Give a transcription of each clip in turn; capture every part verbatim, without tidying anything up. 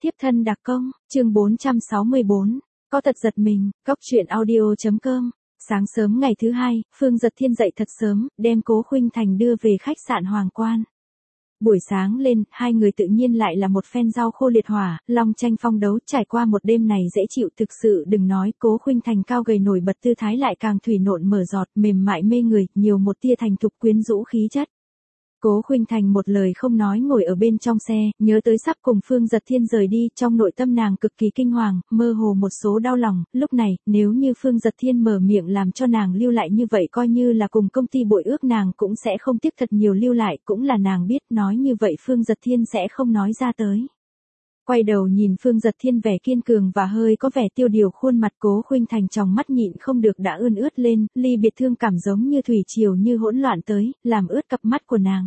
Tiếp thân đặc công, chương bốn trăm sáu mươi bốn, có tật giật mình, cóc truyện audio.com. Sáng sớm ngày thứ hai, Phương Dật Thiên dậy thật sớm, đem Cố Khuynh Thành đưa về khách sạn Hoàng Quan. Buổi sáng lên, hai người tự nhiên lại là một phen rau khô liệt hỏa, long tranh phong đấu, trải qua một đêm này dễ chịu thực sự đừng nói. Cố Khuynh Thành cao gầy nổi bật tư thái lại càng thủy nộn mở giọt, mềm mại mê người, nhiều một tia thành thục quyến rũ khí chất. Cố Khuynh Thành một lời không nói ngồi ở bên trong xe, nhớ tới sắp cùng Phương Dật Thiên rời đi, trong nội tâm nàng cực kỳ kinh hoàng, mơ hồ một số đau lòng. Lúc này, nếu như Phương Dật Thiên mở miệng làm cho nàng lưu lại như vậy, coi như là cùng công ty bội ước, nàng cũng sẽ không tiếc thật nhiều lưu lại, cũng là nàng biết nói như vậy Phương Dật Thiên sẽ không nói ra tới. Quay đầu nhìn Phương Dật Thiên vẻ kiên cường và hơi có vẻ tiêu điều khuôn mặt, Cố Khuynh Thành trong mắt nhịn không được đã ươn ướt lên, ly biệt thương cảm giống như thủy triều như hỗn loạn tới, làm ướt cặp mắt của nàng.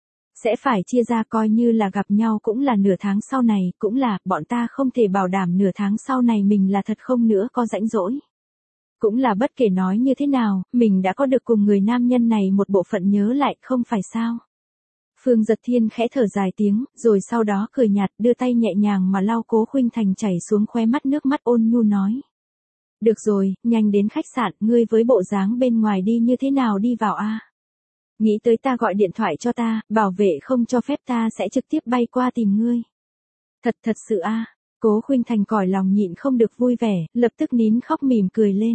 Sẽ phải chia ra, coi như là gặp nhau cũng là nửa tháng sau này, cũng là, bọn ta không thể bảo đảm nửa tháng sau này mình là thật không nữa có rãnh rỗi. Cũng là bất kể nói như thế nào, mình đã có được cùng người nam nhân này một bộ phận nhớ lại, không phải sao. Phương Dật Thiên khẽ thở dài tiếng, rồi sau đó cười nhạt, đưa tay nhẹ nhàng mà lau Cố Khuynh Thành chảy xuống khóe mắt nước mắt, ôn nhu nói. Được rồi, nhanh đến khách sạn, ngươi với bộ dáng bên ngoài đi như thế nào đi vào a? Nghĩ tới ta gọi điện thoại cho ta, bảo vệ không cho phép ta sẽ trực tiếp bay qua tìm ngươi. Thật thật sự a? Cố Khuynh Thành còi lòng nhịn không được vui vẻ, lập tức nín khóc mỉm cười lên.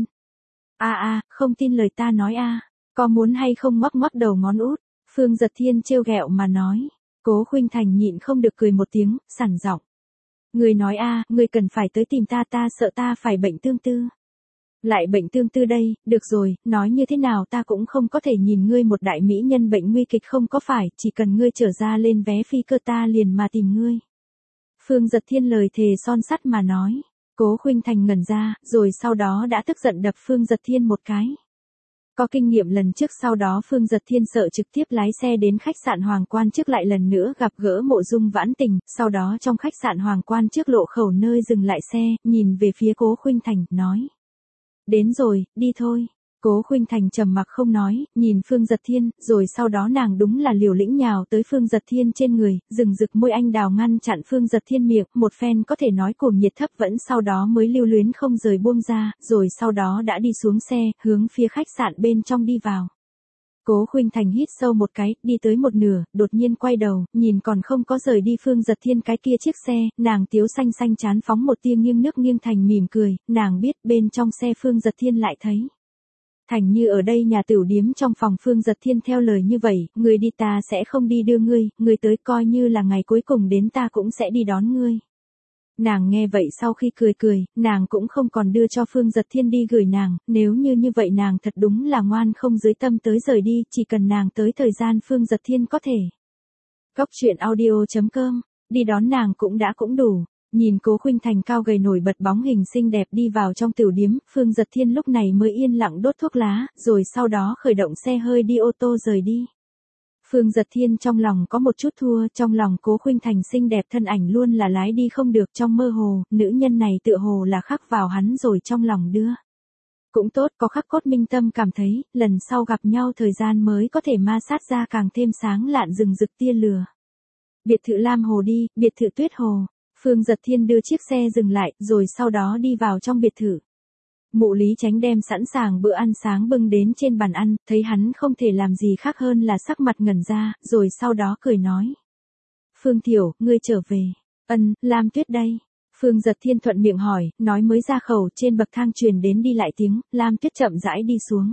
A a, không tin lời ta nói a, có muốn hay không ngoắc ngoắc đầu ngón út? Phương Dật Thiên trêu ghẹo mà nói. Cố Khuynh Thành nhịn không được cười một tiếng, sẵn giọng. Ngươi nói a, ngươi cần phải tới tìm ta, ta sợ ta phải bệnh tương tư. Lại bệnh tương tư đây, được rồi, nói như thế nào ta cũng không có thể nhìn ngươi một đại mỹ nhân bệnh nguy kịch không có phải, chỉ cần ngươi trở ra lên vé phi cơ ta liền mà tìm ngươi. Phương Dật Thiên lời thề son sắt mà nói. Cố Khuynh Thành ngẩn ra, rồi sau đó đã tức giận đập Phương Dật Thiên một cái. Có kinh nghiệm lần trước, sau đó Phương Dật Thiên sợ trực tiếp lái xe đến khách sạn Hoàng Quan trước lại lần nữa gặp gỡ Mộ Dung Vãn Tình, sau đó trong khách sạn Hoàng Quan trước lộ khẩu nơi dừng lại xe, nhìn về phía Cố Khuynh Thành, nói. Đến rồi, đi thôi. Cố Khuynh Thành trầm mặc không nói, nhìn Phương Dật Thiên, rồi sau đó nàng đúng là liều lĩnh nhào tới Phương Dật Thiên trên người, rừng rực môi anh đào ngăn chặn Phương Dật Thiên miệng, một phen có thể nói cuồng nhiệt thấp vẫn sau đó mới lưu luyến không rời buông ra, rồi sau đó đã đi xuống xe, hướng phía khách sạn bên trong đi vào. Cố Khuynh Thành hít sâu một cái, đi tới một nửa, đột nhiên quay đầu, nhìn còn không có rời đi Phương Dật Thiên cái kia chiếc xe, nàng tiếu xanh xanh chán phóng một tia nghiêng nước nghiêng thành mỉm cười, nàng biết bên trong xe Phương Dật Thiên lại thấy. Thành như ở đây nhà tửu điếm trong phòng. Phương Dật Thiên theo lời như vậy, ngươi đi ta sẽ không đi đưa ngươi, ngươi tới coi như là ngày cuối cùng đến ta cũng sẽ đi đón ngươi. Nàng nghe vậy sau khi cười cười, nàng cũng không còn đưa cho Phương Dật Thiên đi gửi nàng, nếu như như vậy nàng thật đúng là ngoan không dưới tâm tới rời đi, chỉ cần nàng tới thời gian Phương Dật Thiên có thể. Cóc truyện audio.com, đi đón nàng cũng đã cũng đủ. Nhìn Cố Khuynh Thành cao gầy nổi bật bóng hình xinh đẹp đi vào trong tửu điếm, Phương Dật Thiên lúc này mới yên lặng đốt thuốc lá, rồi sau đó khởi động xe hơi đi ô tô rời đi. Phương Dật Thiên trong lòng có một chút thua, trong lòng Cố Khuynh Thành xinh đẹp thân ảnh luôn là lái đi không được, trong mơ hồ, nữ nhân này tựa hồ là khắc vào hắn rồi trong lòng đưa. Cũng tốt, có khắc cốt minh tâm cảm thấy, lần sau gặp nhau thời gian mới có thể ma sát ra càng thêm sáng lạn rừng rực tia lửa. Biệt thự Lam Hồ đi, biệt thự Tuyết Hồ. Phương Dật Thiên đưa chiếc xe dừng lại, rồi sau đó đi vào trong biệt thự. Mụ Lý Chánh đem sẵn sàng bữa ăn sáng bưng đến trên bàn ăn, thấy hắn không thể làm gì khác hơn là sắc mặt ngẩn ra, rồi sau đó cười nói. Phương Tiểu, ngươi trở về. Ân, Lam Tuyết đây. Phương Dật Thiên thuận miệng hỏi, nói mới ra khẩu, trên bậc thang truyền đến đi lại tiếng, Lam Tuyết chậm rãi đi xuống.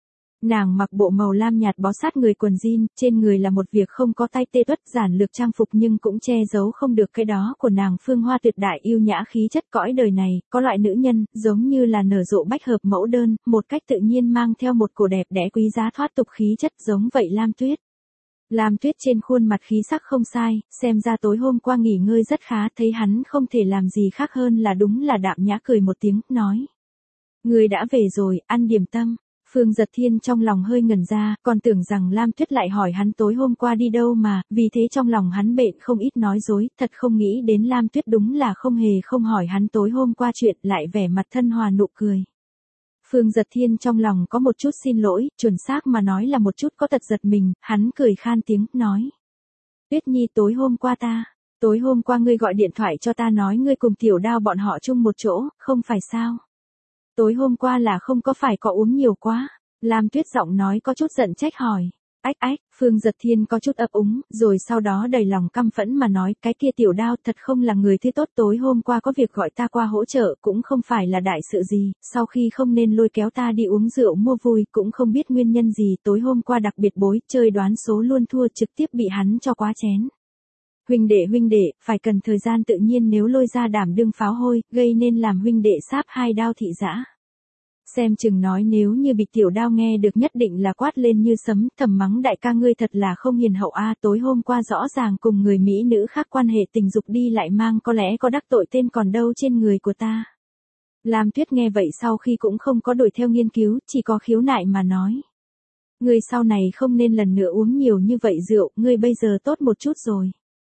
Nàng mặc bộ màu lam nhạt bó sát người quần jean, trên người là một việc không có tay tê tuất giản lược trang phục nhưng cũng che giấu không được cái đó của nàng phương hoa tuyệt đại yêu nhã khí chất cõi đời này, có loại nữ nhân, giống như là nở rộ bách hợp mẫu đơn, một cách tự nhiên mang theo một cổ đẹp đẽ quý giá thoát tục khí chất giống vậy Lam Tuyết. Lam Tuyết trên khuôn mặt khí sắc không sai, xem ra tối hôm qua nghỉ ngơi rất khá, thấy hắn không thể làm gì khác hơn là đúng là đạm nhã cười một tiếng, nói. Người đã về rồi, ăn điểm tâm. Phương Dật Thiên trong lòng hơi ngẩn ra, còn tưởng rằng Lam Tuyết lại hỏi hắn tối hôm qua đi đâu mà, vì thế trong lòng hắn bện không ít nói dối, thật không nghĩ đến Lam Tuyết đúng là không hề không hỏi hắn tối hôm qua chuyện, lại vẻ mặt thân hòa nụ cười. Phương Dật Thiên trong lòng có một chút xin lỗi, chuẩn xác mà nói là một chút có tật giật mình, hắn cười khan tiếng, nói. Tuyết Nhi tối hôm qua ta, Tối hôm qua ngươi gọi điện thoại cho ta nói ngươi cùng Tiểu Đao bọn họ chung một chỗ, không phải sao? Tối hôm qua là không có phải có uống nhiều quá? Lam Tuyết giọng nói có chút giận trách hỏi. Ách ách, Phương Giật Thiên có chút ấp úng, rồi sau đó đầy lòng căm phẫn mà nói, cái kia Tiểu Đao thật không là người thứ tốt, tối hôm qua có việc gọi ta qua hỗ trợ, cũng không phải là đại sự gì, sau khi không nên lôi kéo ta đi uống rượu mua vui, cũng không biết nguyên nhân gì, tối hôm qua đặc biệt bối, chơi đoán số luôn thua, trực tiếp bị hắn cho quá chén. Huynh đệ huynh đệ, phải cần thời gian, tự nhiên nếu lôi ra đảm đương pháo hôi, gây nên làm huynh đệ sáp hai đao thị dã. Xem chừng nói nếu như bị Tiểu Đao nghe được nhất định là quát lên như sấm, thầm mắng đại ca ngươi thật là không hiền hậu a, tối hôm qua rõ ràng cùng người mỹ nữ khác quan hệ tình dục đi lại mang có lẽ có đắc tội tên còn đâu trên người của ta. Lam Tuyết nghe vậy sau khi cũng không có đuổi theo nghiên cứu, chỉ có khiếu nại mà nói. Ngươi sau này không nên lần nữa uống nhiều như vậy rượu, ngươi bây giờ tốt một chút rồi.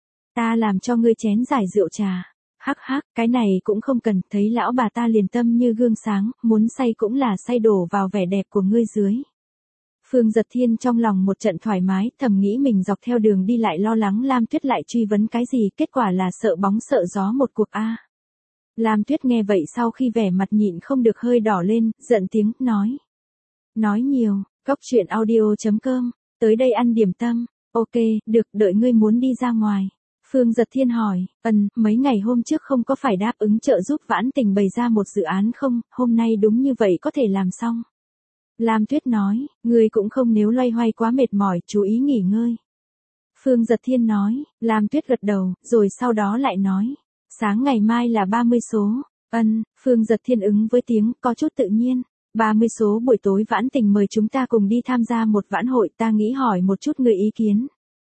Ta làm cho ngươi chén giải rượu trà. Hắc hắc, cái này cũng không cần, thấy lão bà ta liền tâm như gương sáng, muốn say cũng là say đổ vào vẻ đẹp của ngươi dưới. Phương Giật Thiên trong lòng một trận thoải mái, thầm nghĩ mình dọc theo đường đi lại lo lắng Lam Tuyết lại truy vấn cái gì, kết quả là sợ bóng sợ gió một cuộc a. Lam Tuyết nghe vậy sau khi vẻ mặt nhịn không được hơi đỏ lên, giận tiếng, nói. Nói nhiều, cóc truyện audio chấm com, tới đây ăn điểm tâm, ok, được, đợi ngươi muốn đi ra ngoài. Phương Giật Thiên hỏi, ừm, mấy ngày hôm trước không có phải đáp ứng trợ giúp Vãn Tình bày ra một dự án không, hôm nay đúng như vậy có thể làm xong. Lam Tuyết nói, ngươi cũng không nếu loay hoay quá mệt mỏi, chú ý nghỉ ngơi. Phương Giật Thiên nói, Lam Tuyết gật đầu, rồi sau đó lại nói, sáng ngày mai là ba mươi số, ân, Phương Giật Thiên ứng với tiếng, có chút tự nhiên. ba mươi số buổi tối Vãn Tình mời chúng ta cùng đi tham gia một vãn hội, ta nghĩ hỏi một chút người ý kiến.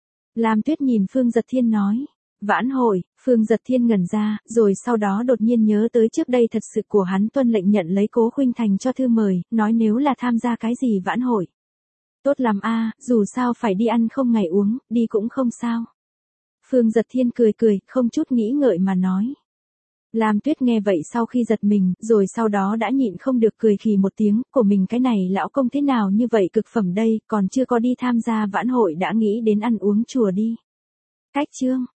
Lam Tuyết nhìn Phương Giật Thiên nói, vãn hội, Phương Giật Thiên ngẩn ra, rồi sau đó đột nhiên nhớ tới trước đây thật sự của hắn tuân lệnh nhận lấy Cố Khuynh Thành cho thư mời, nói nếu là tham gia cái gì vãn hội. Tốt lắm a, dù sao phải đi ăn không ngày uống, đi cũng không sao. Phương Giật Thiên cười cười, không chút nghĩ ngợi mà nói. Lam Tuyết nghe vậy sau khi giật mình, rồi sau đó đã nhịn không được cười khì một tiếng, của mình cái này lão công thế nào như vậy cực phẩm đây, còn chưa có đi tham gia vãn hội đã nghĩ đến ăn uống chùa đi. Cách chương